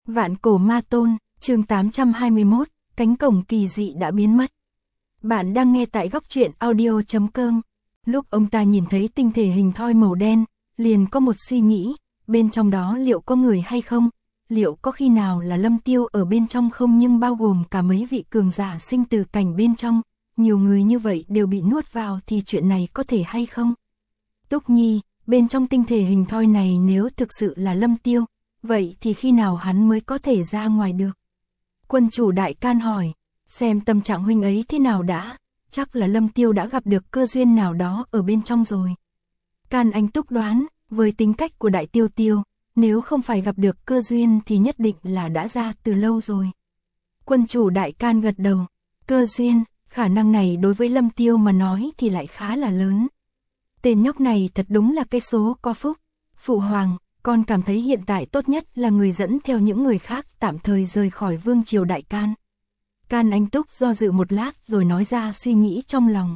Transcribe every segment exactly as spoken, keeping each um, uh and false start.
Vạn cổ ma tôn, chương tám trăm hai mươi mốt, cánh cổng kỳ dị đã biến mất. Bạn đang nghe tại góc truyện audio chấm com. Lúc ông ta nhìn thấy tinh thể hình thoi màu đen, liền có một suy nghĩ, bên trong đó liệu có người hay không? Liệu có khi nào là Lâm Tiêu ở bên trong không, nhưng bao gồm cả mấy vị cường giả sinh từ cảnh bên trong, nhiều người như vậy đều bị nuốt vào thì chuyện này có thể hay không? Túc Nhi, bên trong tinh thể hình thoi này nếu thực sự là Lâm Tiêu, vậy thì khi nào hắn mới có thể ra ngoài được? Quân chủ Đại Can hỏi, xem tâm trạng huynh ấy thế nào đã, chắc là Lâm Tiêu đã gặp được cơ duyên nào đó ở bên trong rồi. Can Anh Túc đoán, với tính cách của Đại Tiêu Tiêu, nếu không phải gặp được cơ duyên thì nhất định là đã ra từ lâu rồi. Quân chủ Đại Can gật đầu, cơ duyên, khả năng này đối với Lâm Tiêu mà nói thì lại khá là lớn. Tên nhóc này thật đúng là cái số có phúc. Phụ hoàng, con cảm thấy hiện tại tốt nhất là người dẫn theo những người khác tạm thời rời khỏi vương triều Đại Can. Can Anh Túc do dự một lát rồi nói ra suy nghĩ trong lòng.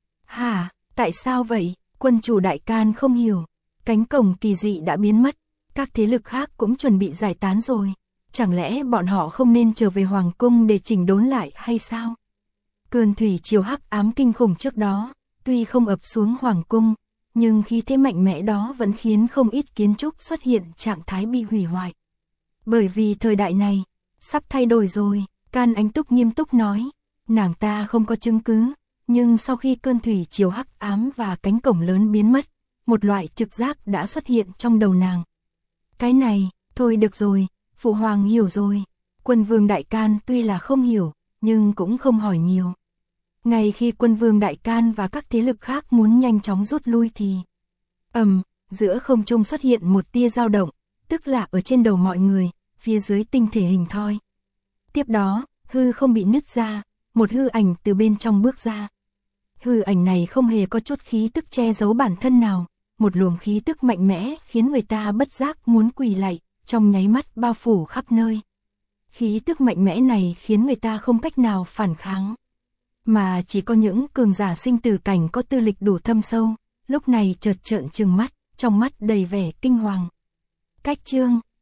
Hả, tại sao vậy? Quân chủ Đại Can không hiểu. Cánh cổng kỳ dị đã biến mất, các thế lực khác cũng chuẩn bị giải tán rồi. Chẳng lẽ bọn họ không nên trở về hoàng cung để chỉnh đốn lại hay sao? Cơn thủy triều hắc ám kinh khủng trước đó, tuy không ập xuống hoàng cung, nhưng khí thế mạnh mẽ đó vẫn khiến không ít kiến trúc xuất hiện trạng thái bị hủy hoại. Bởi vì thời đại này, sắp thay đổi rồi, Can Anh Túc nghiêm túc nói, nàng ta không có chứng cứ, nhưng sau khi cơn thủy triều hắc ám và cánh cổng lớn biến mất, một loại trực giác đã xuất hiện trong đầu nàng. Cái này, thôi được rồi, phụ hoàng hiểu rồi. Quân vương Đại Can tuy là không hiểu, nhưng cũng không hỏi nhiều. Ngay khi quân vương Đại Can và các thế lực khác muốn nhanh chóng rút lui thì ầm, um, giữa không trung xuất hiện một tia dao động, tức là ở trên đầu mọi người, phía dưới tinh thể hình thoi. Tiếp đó, hư không bị nứt ra, một hư ảnh từ bên trong bước ra. Hư ảnh này không hề có chút khí tức che giấu bản thân nào, một luồng khí tức mạnh mẽ khiến người ta bất giác muốn quỳ lạy, trong nháy mắt bao phủ khắp nơi. Khí tức mạnh mẽ này khiến người ta không cách nào phản kháng. Mà chỉ có những cường giả sinh tử cảnh có tư lịch đủ thâm sâu, lúc này chợt trợn trừng mắt, trong mắt đầy vẻ kinh hoàng. Cách chương,